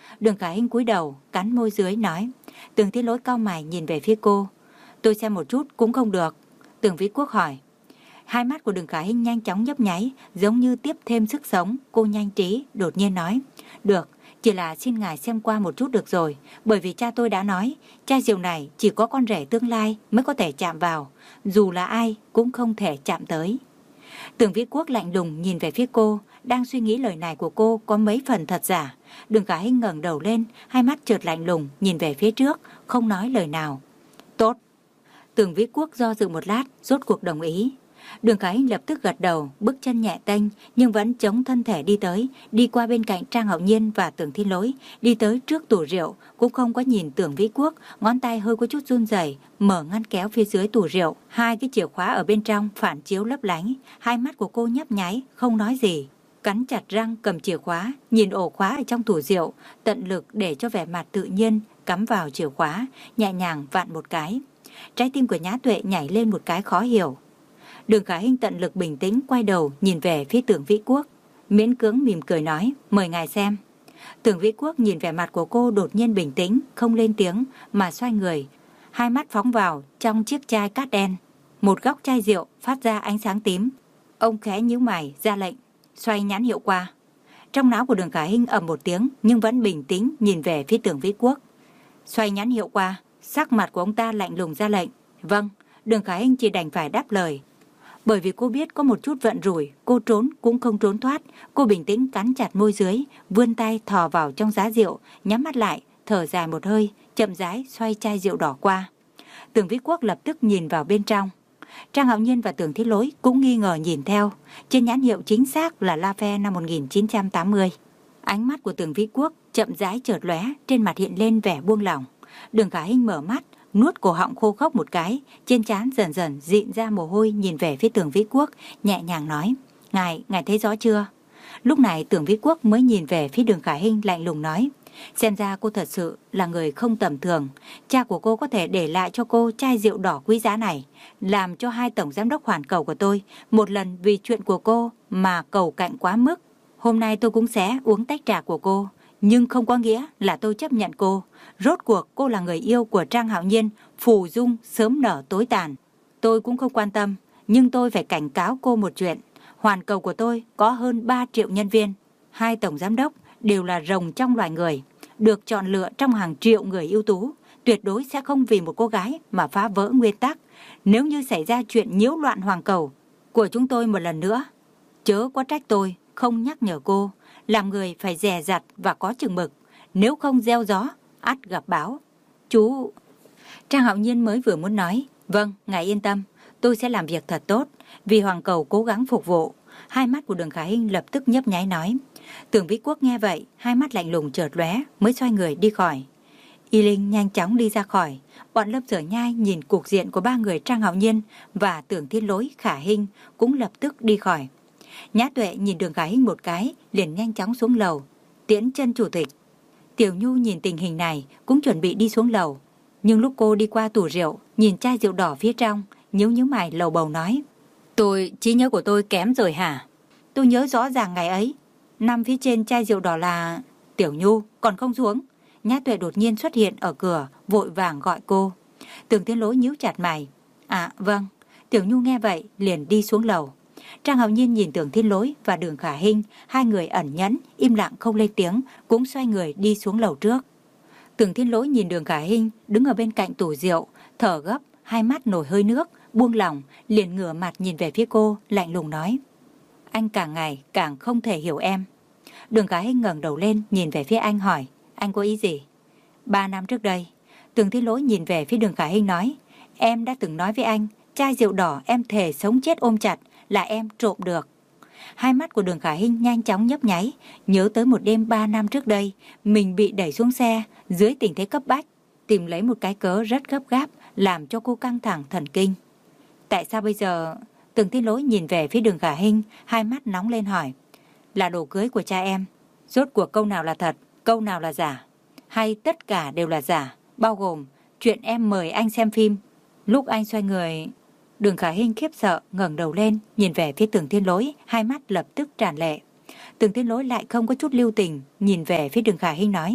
Đường Khả Hinh cúi đầu, cắn môi dưới nói. Tưởng Thiên Lỗi cau mày nhìn về phía cô. Tôi xem một chút cũng không được. Tưởng Vĩ Quốc hỏi. Hai mắt của Đường Khả Hinh nhanh chóng nhấp nháy, giống như tiếp thêm sức sống. Cô nhanh trí, đột nhiên nói. Được, chỉ là xin ngài xem qua một chút được rồi. Bởi vì cha tôi đã nói, chai rượu này chỉ có con rể tương lai mới có thể chạm vào. Dù là ai cũng không thể chạm tới. Tưởng Vĩ Quốc lạnh lùng nhìn về phía cô, đang suy nghĩ lời này của cô có mấy phần thật giả. Đường Khả Hinh ngẩng đầu lên, hai mắt chợt lạnh lùng nhìn về phía trước, không nói lời nào. Tốt. Tưởng Vĩ Quốc do dự một lát, rốt cuộc đồng ý. Đường Khả Hinh lập tức gật đầu, bước chân nhẹ tênh nhưng vẫn chống thân thể đi tới, đi qua bên cạnh Trang Hạo Nhiên và Tưởng Thiên Lỗi, đi tới trước tủ rượu, cũng không có nhìn Tưởng Vĩ Quốc, ngón tay hơi có chút run rẩy, mở ngăn kéo phía dưới tủ rượu, hai cái chìa khóa ở bên trong phản chiếu lấp lánh, hai mắt của cô nhấp nháy, không nói gì. Cắn chặt răng cầm chìa khóa, nhìn ổ khóa ở trong tủ rượu, tận lực để cho vẻ mặt tự nhiên cắm vào chìa khóa, nhẹ nhàng vặn một cái. Trái tim của Nhã Tuệ nhảy lên một cái khó hiểu. Đường Khả Hinh tận lực bình tĩnh quay đầu nhìn về phía Tưởng Vĩ Quốc, miễn cưỡng mỉm cười nói, mời ngài xem. Tưởng Vĩ Quốc nhìn vẻ mặt của cô đột nhiên bình tĩnh, không lên tiếng mà xoay người, hai mắt phóng vào trong chiếc chai cát đen. Một góc chai rượu phát ra ánh sáng tím. Ông khẽ nhíu mày ra lệnh, xoay nhãn hiệu qua. Trong não của Đường Khả Hinh ầm một tiếng nhưng vẫn bình tĩnh nhìn về phía Tưởng Vĩ Quốc. Xoay nhãn hiệu qua. Sắc mặt của ông ta lạnh lùng ra lệnh. Vâng. Đường Khả Hinh chỉ đành phải đáp lời. Bởi vì cô biết có một chút vận rủi, cô trốn cũng không trốn thoát. Cô bình tĩnh cắn chặt môi dưới, vươn tay thò vào trong giá rượu, nhắm mắt lại, thở dài một hơi, chậm rãi xoay chai rượu đỏ qua. Tưởng Vĩ Quốc lập tức nhìn vào bên trong. Trang Hạo Nhiên và Tưởng Thiên Lỗi cũng nghi ngờ nhìn theo. Trên nhãn hiệu chính xác là La Fe năm một nghìn chín trăm tám mươi. Ánh mắt của Tưởng Vĩ Quốc chậm rãi chợt lóe, trên mặt hiện lên vẻ buông lỏng. Đường Khả Hinh mở mắt, nuốt cổ họng khô khốc một cái, trên trán dần dần dịn ra mồ hôi, nhìn về phía Tưởng Vĩ Quốc, nhẹ nhàng nói, ngài, ngài thấy rõ chưa? Lúc này Tưởng Vĩ Quốc mới nhìn về phía Đường Khả Hinh lạnh lùng nói, xem ra cô thật sự là người không tầm thường. Cha của cô có thể để lại cho cô chai rượu đỏ quý giá này, làm cho hai tổng giám đốc hoàn cầu của tôi một lần vì chuyện của cô mà cầu cạnh quá mức. Hôm nay tôi cũng sẽ uống tách trà của cô, nhưng không có nghĩa là tôi chấp nhận cô. Rốt cuộc cô là người yêu của Trang Hạo Nhiên, phù dung sớm nở tối tàn. Tôi cũng không quan tâm, nhưng tôi phải cảnh cáo cô một chuyện. Hoàn cầu của tôi có hơn ba triệu nhân viên. Hai tổng giám đốc đều là rồng trong loài người, được chọn lựa trong hàng triệu người ưu tú. Tuyệt đối sẽ không vì một cô gái mà phá vỡ nguyên tắc. Nếu như xảy ra chuyện nhiễu loạn hoàng cầu của chúng tôi một lần nữa, chớ có trách tôi không nhắc nhở cô. Làm người phải dè dặt và có chừng mực, nếu không gieo gió ắt gặp bão. Chú... Trang Hạo Nhiên mới vừa muốn nói, vâng, ngài yên tâm, tôi sẽ làm việc thật tốt, vì hoàng cầu cố gắng phục vụ. Hai mắt của Đường Khả Hinh lập tức nhấp nháy nói. Tưởng Vĩ Quốc nghe vậy, hai mắt lạnh lùng chợt lóe, mới xoay người đi khỏi. Y Linh nhanh chóng đi ra khỏi. Bọn Lâm Sở Nhai nhìn cục diện của ba người Trang Hạo Nhiên và Tưởng Thiên Lỗi, Khả Hinh cũng lập tức đi khỏi. Nhã Tuệ nhìn Đường Khả Hinh một cái, liền nhanh chóng xuống lầu tiễn chân chủ tịch. Tiểu Nhu nhìn tình hình này cũng chuẩn bị đi xuống lầu, nhưng lúc cô đi qua tủ rượu, nhìn chai rượu đỏ phía trong, nhíu nhíu mày lầu bầu nói, tôi, trí nhớ của tôi kém rồi hả? Tôi nhớ rõ ràng ngày ấy, nằm phía trên chai rượu đỏ là... Tiểu Nhu còn không xuống. Nhã Tuệ đột nhiên xuất hiện ở cửa, vội vàng gọi cô. Tưởng Thiên Lỗi nhíu chặt mày. À vâng. Tiểu Nhu nghe vậy liền đi xuống lầu. Trang Hạo Nhiên nhìn Tưởng Thiên Lỗi và Đường Khả Hinh, hai người ẩn nhẫn, im lặng không lên tiếng, cũng xoay người đi xuống lầu trước. Tưởng Thiên Lỗi nhìn Đường Khả Hinh đứng ở bên cạnh tủ rượu, thở gấp, hai mắt nổi hơi nước, buông lỏng, liền ngửa mặt nhìn về phía cô, lạnh lùng nói, anh càng ngày càng không thể hiểu em. Đường Khả Hinh ngẩng đầu lên nhìn về phía anh hỏi, anh có ý gì? Ba năm trước đây, Tưởng Thiên Lỗi nhìn về phía Đường Khả Hinh nói, em đã từng nói với anh, chai rượu đỏ em thề sống chết ôm chặt là em trộm được. Hai mắt của Đường Khả Hinh nhanh chóng nhấp nháy, nhớ tới một đêm ba năm trước đây, mình bị đẩy xuống xe dưới tình thế cấp bách, tìm lấy một cái cớ rất gấp gáp, làm cho cô căng thẳng thần kinh. Tại sao bây giờ? Tưởng Thiên Lỗi nhìn về phía Đường Khả Hinh, hai mắt nóng lên hỏi, là đồ cưới của cha em, rốt cuộc câu nào là thật, câu nào là giả? Hay tất cả đều là giả, bao gồm chuyện em mời anh xem phim, lúc anh xoay người... Đường Khả Hinh khiếp sợ ngẩng đầu lên nhìn về phía Tưởng Thiên Lỗi, hai mắt lập tức tràn lệ. Tưởng Thiên Lỗi lại không có chút lưu tình nhìn về phía Đường Khả Hinh nói,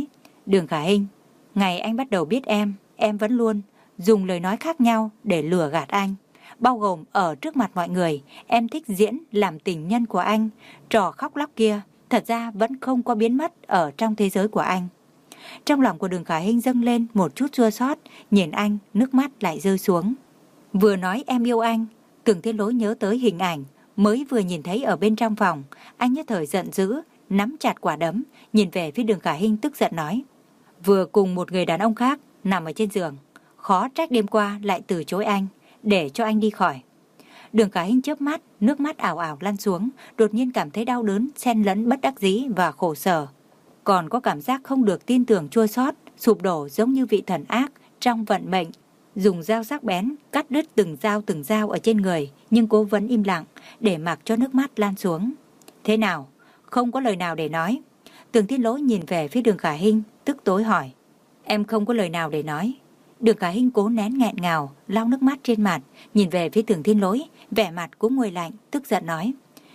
Đường Khả Hinh, ngày anh bắt đầu biết em, em vẫn luôn dùng lời nói khác nhau để lừa gạt anh. Bao gồm ở trước mặt mọi người, em thích diễn làm tình nhân của anh. Trò khóc lóc kia thật ra vẫn không có biến mất ở trong thế giới của anh. Trong lòng của Đường Khả Hinh dâng lên một chút chua xót, nhìn anh, nước mắt lại rơi xuống. Vừa nói em yêu anh, Tưởng Thiên Lỗi nhớ tới hình ảnh mới vừa nhìn thấy ở bên trong phòng. Anh nhất thời giận dữ, nắm chặt quả đấm, nhìn về phía Đường Khả Hinh tức giận nói: vừa cùng một người đàn ông khác nằm ở trên giường, khó trách đêm qua lại từ chối anh, để cho anh đi khỏi. Đường Khả Hinh chớp mắt, nước mắt ảo ảo lăn xuống, đột nhiên cảm thấy đau đớn, xen lẫn bất đắc dĩ và khổ sở. Còn có cảm giác không được tin tưởng chua xót, sụp đổ giống như vị thần ác trong vận mệnh, dùng dao sắc bén cắt đứt từng dao từng dao ở trên người, nhưng cô vẫn im lặng để mặc cho nước mắt lan xuống. Thế nào? Không có lời nào để nói. Tưởng Thiên Lỗi nhìn về phía Đường Khả Hinh, tức tối hỏi: em không có lời nào để nói? Đường Khả Hinh cố nén nghẹn ngào, lau nước mắt trên mặt, nhìn về phía Tưởng Thiên Lỗi, vẻ mặt cũng nguội lạnh, tức giận nói: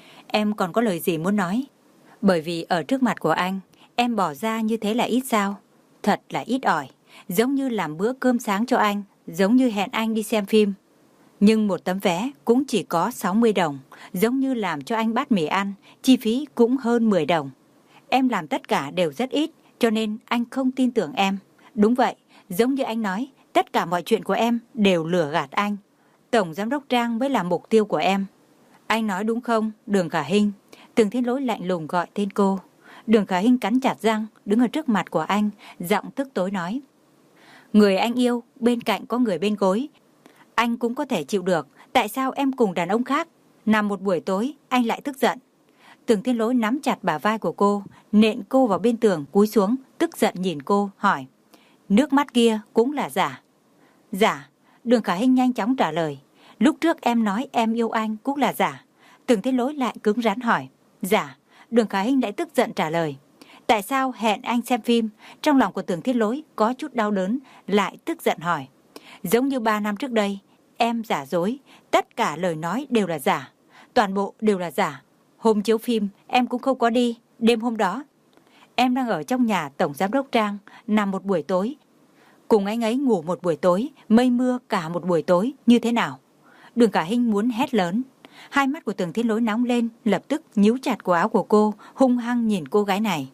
em còn có lời gì muốn nói? Bởi vì ở trước mặt của anh, em bỏ ra như thế là ít sao? Thật là ít ỏi, giống như làm bữa cơm sáng cho anh, giống như hẹn anh đi xem phim. Nhưng một tấm vé cũng chỉ có sáu mươi đồng, giống như làm cho anh bát mì ăn, chi phí cũng hơn mười đồng. Em làm tất cả đều rất ít, cho nên anh không tin tưởng em. Đúng vậy, giống như anh nói, tất cả mọi chuyện của em đều lừa gạt anh. Tổng giám đốc Trang mới là mục tiêu của em. Anh nói đúng không, Đường Khả Hinh? Tưởng Thiên Lỗi lạnh lùng gọi tên cô. Đường Khả Hinh cắn chặt răng, đứng ở trước mặt của anh, giọng tức tối nói: người anh yêu, bên cạnh có người bên gối, anh cũng có thể chịu được. Tại sao em cùng đàn ông khác nằm một buổi tối, anh lại tức giận? Tưởng Thiên Lỗi nắm chặt bả vai của cô, nện cô vào bên tường, cúi xuống, tức giận nhìn cô, hỏi: nước mắt kia cũng là giả? Giả? Đường Khả Hinh nhanh chóng trả lời: lúc trước em nói em yêu anh cũng là giả. Tưởng Thiên Lỗi lại cứng rắn hỏi: giả? Đường Khả Hinh lại tức giận trả lời: tại sao hẹn anh xem phim? Trong lòng của Tưởng Thiên Lỗi có chút đau đớn, lại tức giận hỏi: giống như ba năm trước đây, em giả dối, tất cả lời nói đều là giả, toàn bộ đều là giả. Hôm chiếu phim em cũng không có đi, đêm hôm đó em đang ở trong nhà Tổng Giám đốc Trang, nằm một buổi tối, cùng anh ấy ngủ một buổi tối, mây mưa cả một buổi tối, như thế nào? Đường Khả Hinh muốn hét lớn. Hai mắt của Tưởng Thiên Lỗi nóng lên, lập tức nhíu chặt cổ áo của cô, hung hăng nhìn cô gái này.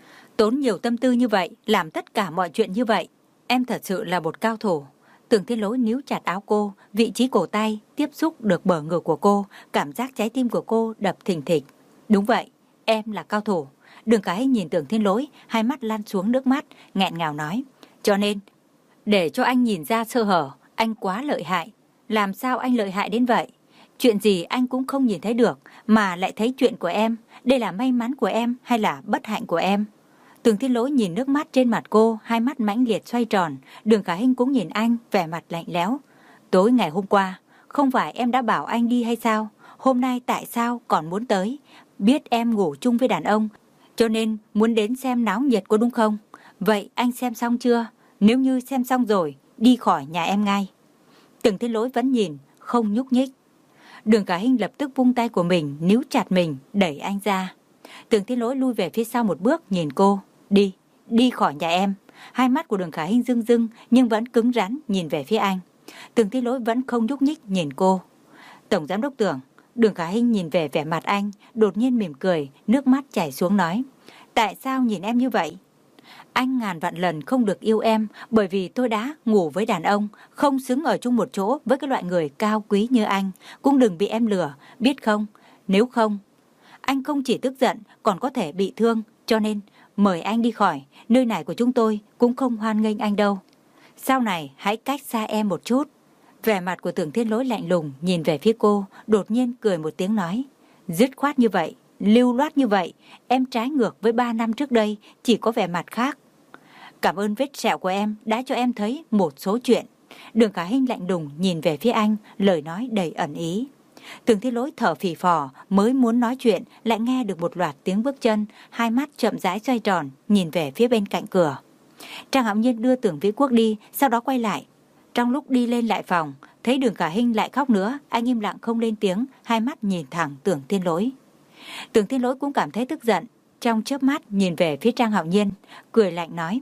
Tốn nhiều tâm tư như vậy, làm tất cả mọi chuyện như vậy, em thật sự là một cao thủ. Tưởng Thiên Lỗi níu chặt áo cô, vị trí cổ tay tiếp xúc được bờ ngực của cô, cảm giác trái tim của cô đập thình thịch. Đúng vậy, em là cao thủ. Đường Khả Hinh nhìn Tưởng Thiên Lỗi, hai mắt lan xuống nước mắt, nghẹn ngào nói: cho nên, để cho anh nhìn ra sơ hở, anh quá lợi hại. Làm sao anh lợi hại đến vậy? Chuyện gì anh cũng không nhìn thấy được, mà lại thấy chuyện của em. Đây là may mắn của em hay là bất hạnh của em? Tưởng Thiên Lỗi nhìn nước mắt trên mặt cô, hai mắt mãnh liệt xoay tròn. Đường Khả Hinh cũng nhìn anh, vẻ mặt lạnh lẽo. Tối ngày hôm qua, không phải em đã bảo anh đi hay sao? Hôm nay tại sao còn muốn tới? Biết em ngủ chung với đàn ông, cho nên muốn đến xem náo nhiệt có đúng không? Vậy anh xem xong chưa? Nếu như xem xong rồi, đi khỏi nhà em ngay. Tưởng Thiên Lỗi vẫn nhìn, không nhúc nhích. Đường Khả Hinh lập tức vung tay của mình, níu chặt mình, đẩy anh ra. Tưởng Thiên Lỗi lui về phía sau một bước, nhìn cô. Đi, đi khỏi nhà em. Hai mắt của Đường Khả Hinh rưng rưng, nhưng vẫn cứng rắn nhìn về phía anh. Tưởng Thiên Lỗi vẫn không nhúc nhích nhìn cô. Tổng Giám đốc Tưởng. Đường Khả Hinh nhìn về vẻ mặt anh, đột nhiên mỉm cười, nước mắt chảy xuống nói: tại sao nhìn em như vậy? Anh ngàn vạn lần không được yêu em, bởi vì tôi đã ngủ với đàn ông, không xứng ở chung một chỗ với cái loại người cao quý như anh. Cũng đừng bị em lừa, biết không? Nếu không, anh không chỉ tức giận, còn có thể bị thương. Cho nên, mời anh đi khỏi, nơi này của chúng tôi cũng không hoan nghênh anh đâu. Sau này, hãy cách xa em một chút. Vẻ mặt của Tưởng Thiên Lỗi lạnh lùng, nhìn về phía cô, đột nhiên cười một tiếng nói: dứt khoát như vậy, lưu loát như vậy, em trái ngược với ba năm trước đây, chỉ có vẻ mặt khác. Cảm ơn vết sẹo của em đã cho em thấy một số chuyện. Đường Khả Hinh lạnh lùng nhìn về phía anh, lời nói đầy ẩn ý. Tưởng Thiên Lỗi thở phì phò, mới muốn nói chuyện, lại nghe được một loạt tiếng bước chân, hai mắt chậm rãi xoay tròn, nhìn về phía bên cạnh cửa. Trang Hạo Nhiên đưa Tưởng Vĩ Quốc đi, sau đó quay lại. Trong lúc đi lên lại phòng, thấy Đường Khả Hinh lại khóc nữa, anh im lặng không lên tiếng, hai mắt nhìn thẳng Tưởng Thiên Lỗi. Tưởng Thiên Lỗi cũng cảm thấy tức giận, trong chớp mắt nhìn về phía Trang Hạo Nhiên, cười lạnh nói: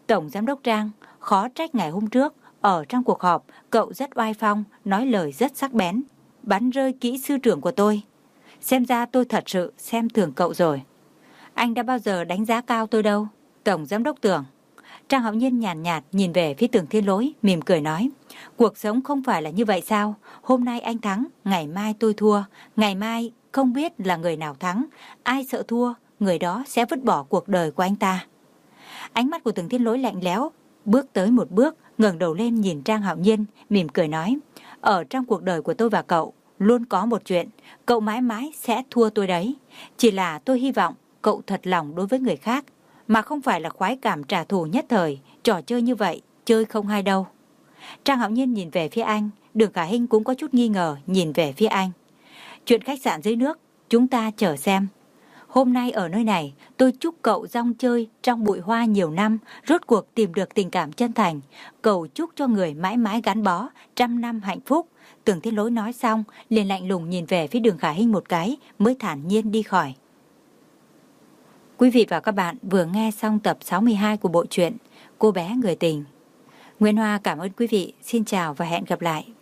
Tổng Giám đốc Trang, khó trách ngày hôm trước, ở trong cuộc họp, cậu rất oai phong, nói lời rất sắc bén, bắn rơi kỹ sư trưởng của tôi. Xem ra tôi thật sự xem thường cậu rồi. Anh đã bao giờ đánh giá cao tôi đâu, Tổng Giám đốc Tưởng. Trang Hạo Nhiên nhàn nhạt, nhạt nhìn về phía Tưởng Thiên Lỗi, mỉm cười nói, cuộc sống không phải là như vậy sao? Hôm nay anh thắng, ngày mai tôi thua, ngày mai không biết là người nào thắng, ai sợ thua, người đó sẽ vứt bỏ cuộc đời của anh ta. Ánh mắt của Tưởng Thiên Lỗi lạnh lẽo, bước tới một bước, ngẩng đầu lên nhìn Trang Hạo Nhiên, mỉm cười nói, ở trong cuộc đời của tôi và cậu, luôn có một chuyện, cậu mãi mãi sẽ thua tôi đấy. Chỉ là tôi hy vọng cậu thật lòng đối với người khác, mà không phải là khoái cảm trả thù nhất thời, trò chơi như vậy, chơi không hay đâu. Trang Hạo Nhiên nhìn về phía anh, Đường Khả Hinh cũng có chút nghi ngờ nhìn về phía anh. Chuyện khách sạn dưới nước, chúng ta chờ xem. Hôm nay ở nơi này, tôi chúc cậu rong chơi trong bụi hoa nhiều năm, rốt cuộc tìm được tình cảm chân thành. Cầu chúc cho người mãi mãi gắn bó, trăm năm hạnh phúc. Tưởng Thiên Lỗi nói xong, liền lạnh lùng nhìn về phía Đường Khả Hinh một cái, mới thản nhiên đi khỏi. Quý vị và các bạn vừa nghe xong tập sáu mươi hai của bộ truyện Cô bé người tình. Nguyễn Hoa cảm ơn quý vị. Xin chào và hẹn gặp lại